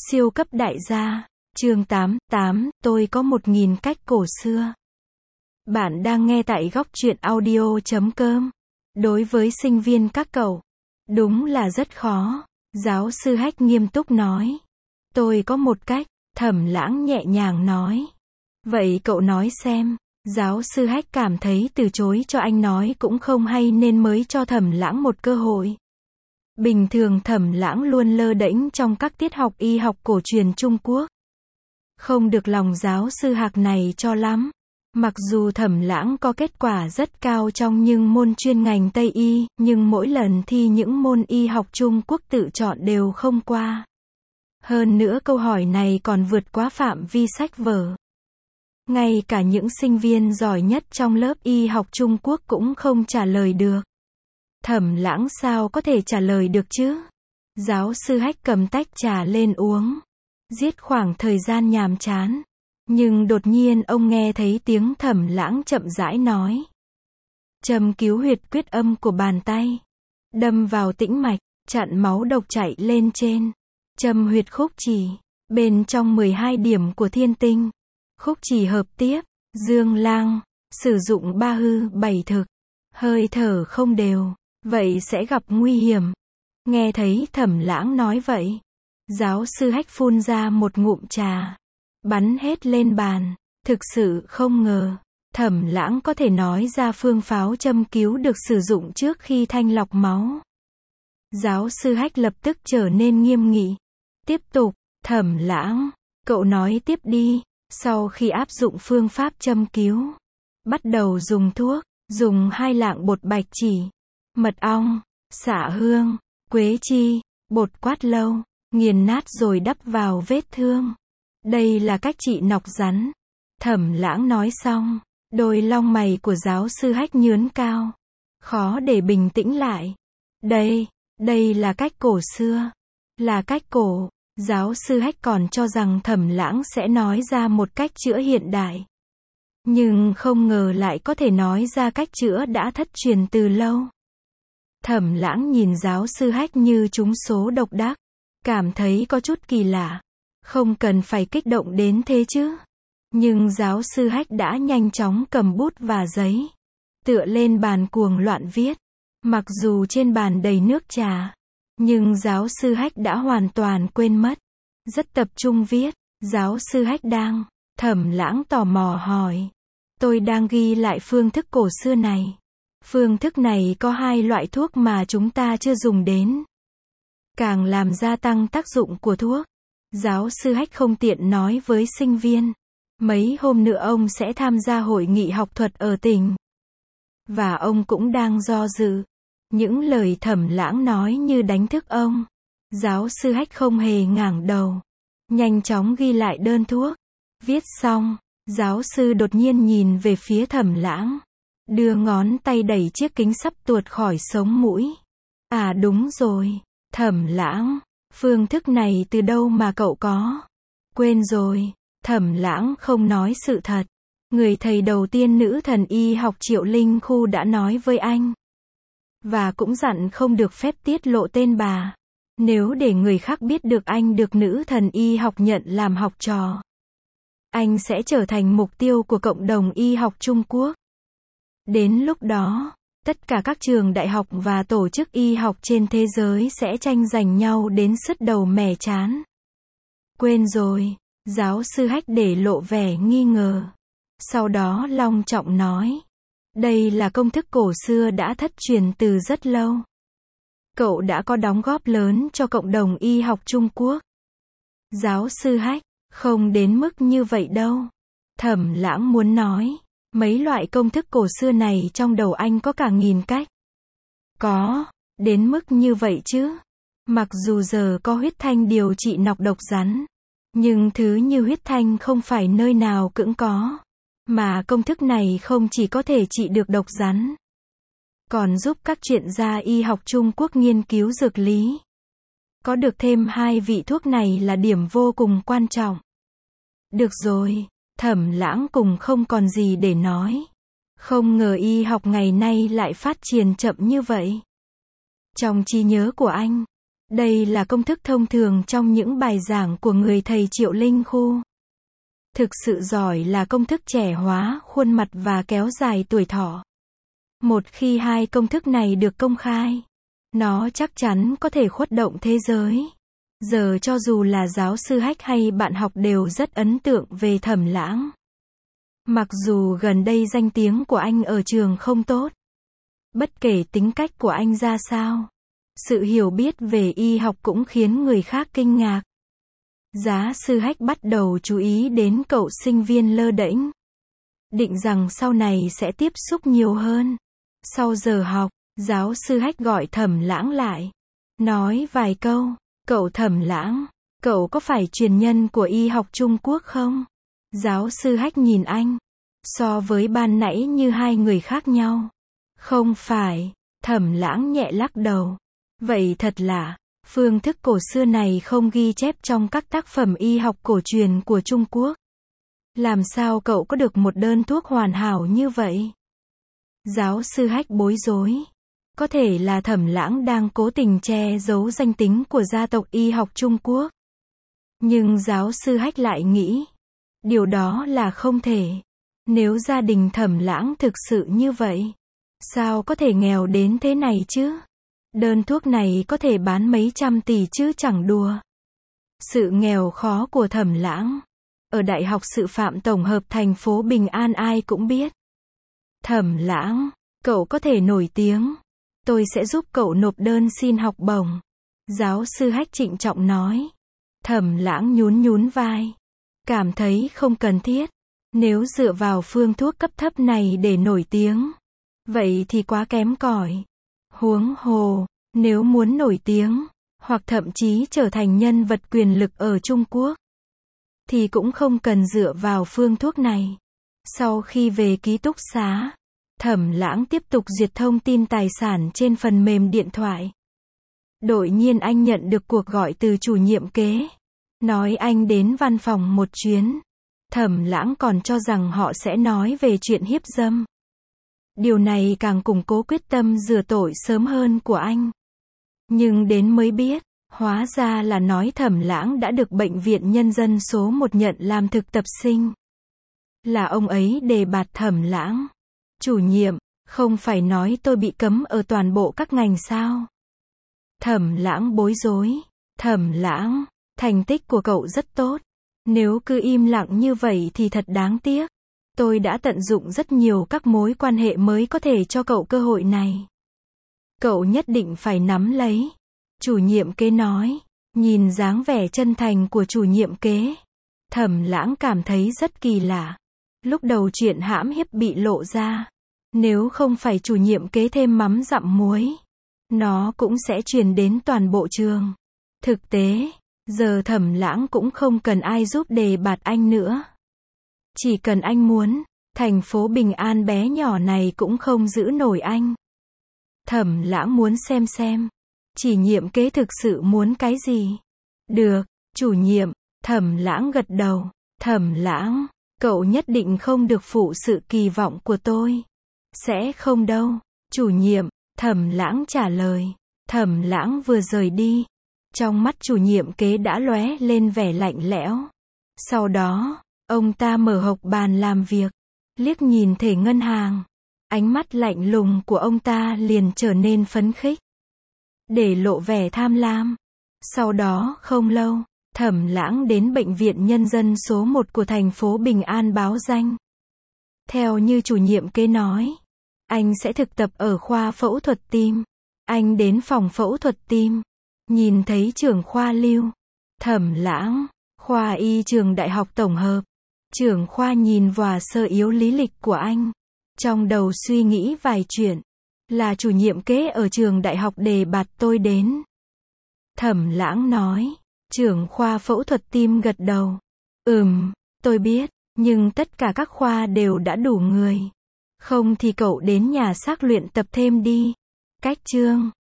Siêu cấp đại gia. Chương 8, tôi có 1000 cách cổ xưa. Bạn đang nghe tại góc truyện audio.com. Đối với sinh viên các cậu, đúng là rất khó. Giáo sư Hách nghiêm túc nói. Tôi có một cách, Thẩm Lãng nhẹ nhàng nói. Vậy cậu nói xem. Giáo sư Hách cảm thấy từ chối cho anh nói cũng không hay nên mới cho Thẩm Lãng một cơ hội. Bình thường Thẩm Lãng luôn lơ đễnh trong các tiết học y học cổ truyền Trung Quốc. Không được lòng giáo sư Hạc này cho lắm. Mặc dù Thẩm Lãng có kết quả rất cao trong những môn chuyên ngành Tây y, nhưng mỗi lần thi những môn y học Trung Quốc tự chọn đều không qua. Hơn nữa câu hỏi này còn vượt quá phạm vi sách vở. Ngay cả những sinh viên giỏi nhất trong lớp y học Trung Quốc cũng không trả lời được. Thẩm Lãng sao có thể trả lời được chứ? Giáo sư Hách cầm tách trà lên uống. Giết khoảng thời gian nhàm chán. Nhưng đột nhiên ông nghe thấy tiếng Thẩm Lãng chậm rãi nói. Châm cứu huyệt quyết âm của bàn tay. Đâm vào tĩnh mạch, chặn máu độc chảy lên trên. Châm huyệt khúc chỉ. Bên trong 12 điểm của thiên tinh. Khúc chỉ hợp tiếp, dương lang. Sử dụng 3 hư 7 thực. Hơi thở không đều. Vậy sẽ gặp nguy hiểm. Nghe thấy Thẩm Lãng nói vậy. Giáo sư Hách phun ra một ngụm trà. Bắn hết lên bàn. Thực sự không ngờ. Thẩm Lãng có thể nói ra phương pháo châm cứu được sử dụng trước khi thanh lọc máu. Giáo sư Hách lập tức trở nên nghiêm nghị. Tiếp tục, Thẩm Lãng. Cậu nói tiếp đi. Sau khi áp dụng phương pháp châm cứu. Bắt đầu dùng thuốc. Dùng 2 lạng bột bạch chỉ. Mật ong, xả hương, quế chi, bột quát lâu, nghiền nát rồi đắp vào vết thương. Đây là cách trị nọc rắn. Thẩm Lãng nói xong, đôi lông mày của giáo sư Hách nhướng cao. Khó để bình tĩnh lại. Đây là cách cổ xưa. Là cách cổ. Giáo sư Hách còn cho rằng Thẩm Lãng sẽ nói ra một cách chữa hiện đại. Nhưng không ngờ lại có thể nói ra cách chữa đã thất truyền từ lâu. Thẩm Lãng nhìn giáo sư Hách như trúng số độc đắc. Cảm thấy có chút kỳ lạ. Không cần phải kích động đến thế chứ. Nhưng giáo sư Hách đã nhanh chóng cầm bút và giấy. Tựa lên bàn cuồng loạn viết. Mặc dù trên bàn đầy nước trà. Nhưng giáo sư Hách đã hoàn toàn quên mất. Rất tập trung viết. Giáo sư Hách đang. Thẩm Lãng tò mò hỏi. Tôi đang ghi lại phương thức cổ xưa này. Phương thức này có 2 loại thuốc mà chúng ta chưa dùng đến. Càng làm gia tăng tác dụng của thuốc. Giáo sư Hách không tiện nói với sinh viên. Mấy hôm nữa ông sẽ tham gia hội nghị học thuật ở tỉnh. Và ông cũng đang do dự. Những lời Thẩm Lãng nói như đánh thức ông. Giáo sư Hách không hề ngẩng đầu. Nhanh chóng ghi lại đơn thuốc. Viết xong, giáo sư đột nhiên nhìn về phía Thẩm Lãng. Đưa ngón tay đẩy chiếc kính sắp tuột khỏi sống mũi. À đúng rồi, Thẩm Lãng, phương thức này từ đâu mà cậu có? Quên rồi, Thẩm Lãng không nói sự thật. Người thầy đầu tiên nữ thần y học Triệu Linh Khu đã nói với anh. Và cũng dặn không được phép tiết lộ tên bà. Nếu để người khác biết được anh được nữ thần y học nhận làm học trò. Anh sẽ trở thành mục tiêu của cộng đồng y học Trung Quốc. Đến lúc đó, tất cả các trường đại học và tổ chức y học trên thế giới sẽ tranh giành nhau đến sứt đầu mẻ trán. Quên rồi, giáo sư Hách để lộ vẻ nghi ngờ. Sau đó long trọng nói. Đây là công thức cổ xưa đã thất truyền từ rất lâu. Cậu đã có đóng góp lớn cho cộng đồng y học Trung Quốc. Giáo sư Hách, không đến mức như vậy đâu. Thẩm Lãng muốn nói. Mấy loại công thức cổ xưa này trong đầu anh có cả 1000 cách. Có, đến mức như vậy chứ. Mặc dù giờ có huyết thanh điều trị nọc độc rắn. Nhưng thứ như huyết thanh không phải nơi nào cũng có. Mà công thức này không chỉ có thể trị được độc rắn. Còn giúp các chuyên gia y học Trung Quốc nghiên cứu dược lý. Có được thêm 2 vị thuốc này là điểm vô cùng quan trọng. Được rồi. Thẩm Lãng cùng không còn gì để nói. Không ngờ y học ngày nay lại phát triển chậm như vậy. Trong trí nhớ của anh, Đây là công thức thông thường trong những bài giảng của người thầy Triệu Linh Khu. Thực sự giỏi là công thức trẻ hóa khuôn mặt và kéo dài tuổi thọ. Một khi hai công thức này được công khai, nó chắc chắn có thể khuất động thế giới. Giờ cho dù là giáo sư Hách hay bạn học đều rất ấn tượng về Thẩm Lãng. Mặc dù gần đây danh tiếng của anh ở trường không tốt. Bất kể tính cách của anh ra sao, sự hiểu biết về y học cũng khiến người khác kinh ngạc. Giáo sư Hách bắt đầu chú ý đến cậu sinh viên lơ đễnh. Định rằng sau này sẽ tiếp xúc nhiều hơn. Sau giờ học, giáo sư Hách gọi Thẩm Lãng lại. Nói vài câu, cậu Thẩm Lãng, cậu có phải truyền nhân của y học Trung Quốc không? Giáo sư Hách nhìn anh. So với ban nãy như hai người khác nhau. Không phải, Thẩm Lãng nhẹ lắc đầu. Vậy thật lạ, phương thức cổ xưa này không ghi chép trong các tác phẩm y học cổ truyền của Trung Quốc. Làm sao cậu có được một đơn thuốc hoàn hảo như vậy? Giáo sư Hách bối rối. Có thể là Thẩm Lãng đang cố tình che giấu danh tính của gia tộc y học Trung Quốc. Nhưng giáo sư Hách lại nghĩ, điều đó là không thể. Nếu gia đình Thẩm Lãng thực sự như vậy, sao có thể nghèo đến thế này chứ? Đơn thuốc này có thể bán mấy trăm tỷ chứ chẳng đùa. Sự nghèo khó của Thẩm Lãng. Ở Đại học Sư phạm Tổng hợp thành phố Bình An ai cũng biết. Thẩm Lãng, cậu có thể nổi tiếng. Tôi sẽ giúp cậu nộp đơn xin học bổng. Giáo sư Hách trịnh trọng nói. Thẩm Lãng nhún nhún vai. Cảm thấy không cần thiết. Nếu dựa vào phương thuốc cấp thấp này để nổi tiếng, vậy thì quá kém cỏi. Huống hồ, nếu muốn nổi tiếng, hoặc thậm chí trở thành nhân vật quyền lực ở Trung Quốc, thì cũng không cần dựa vào phương thuốc này. Sau khi về ký túc xá, Thẩm Lãng tiếp tục duyệt thông tin tài sản trên phần mềm điện thoại. Đột nhiên anh nhận được cuộc gọi từ chủ nhiệm kế. Nói anh đến văn phòng một chuyến. Thẩm Lãng còn cho rằng họ sẽ nói về chuyện hiếp dâm. Điều này càng củng cố quyết tâm rửa tội sớm hơn của anh. Nhưng đến mới biết, hóa ra là nói Thẩm Lãng đã được Bệnh viện Nhân dân số 1 nhận làm thực tập sinh. Là ông ấy đề bạt Thẩm Lãng. Chủ nhiệm, không phải nói tôi bị cấm ở toàn bộ các ngành sao? Thẩm Lãng bối rối. Thẩm Lãng, thành tích của cậu rất tốt. Nếu cứ im lặng như vậy thì thật đáng tiếc. Tôi đã tận dụng rất nhiều các mối quan hệ mới có thể cho cậu cơ hội này. Cậu nhất định phải nắm lấy. Chủ nhiệm kế nói. Nhìn dáng vẻ chân thành của chủ nhiệm kế, Thẩm Lãng cảm thấy rất kỳ lạ. Lúc đầu chuyện hãm hiếp bị lộ ra, nếu không phải chủ nhiệm kế thêm mắm dặm muối, nó cũng sẽ truyền đến toàn bộ trường. Thực tế, giờ Thẩm Lãng cũng không cần ai giúp đề bạt anh nữa. Chỉ cần anh muốn, thành phố Bình An bé nhỏ này cũng không giữ nổi anh. Thẩm Lãng muốn xem, chỉ nhiệm kế thực sự muốn cái gì. Được, chủ nhiệm, Thẩm Lãng gật đầu. Thẩm Lãng, cậu nhất định không được phụ sự kỳ vọng của tôi. Sẽ không đâu, chủ nhiệm, Thẩm Lãng trả lời. Thẩm Lãng vừa rời đi, trong mắt chủ nhiệm kế đã lóe lên vẻ lạnh lẽo. Sau đó, ông ta mở hộc bàn làm việc, liếc nhìn thẻ ngân hàng. Ánh mắt lạnh lùng của ông ta liền trở nên phấn khích, để lộ vẻ tham lam. Sau đó không lâu, Thẩm Lãng đến Bệnh viện Nhân dân số 1 của thành phố Bình An báo danh. Theo như chủ nhiệm kế nói, anh sẽ thực tập ở khoa phẫu thuật tim. Anh đến phòng phẫu thuật tim, nhìn thấy trưởng khoa Lưu. Thẩm Lãng, khoa y trường Đại học Tổng hợp. Trưởng khoa nhìn vào sơ yếu lý lịch của anh, trong đầu suy nghĩ vài chuyện. Là chủ nhiệm kế ở trường đại học đề bạt tôi đến. Thẩm Lãng nói. Trưởng khoa phẫu thuật tim gật đầu. Tôi biết, nhưng tất cả các khoa đều đã đủ người. Không thì cậu đến nhà xác luyện tập thêm đi. Cách chương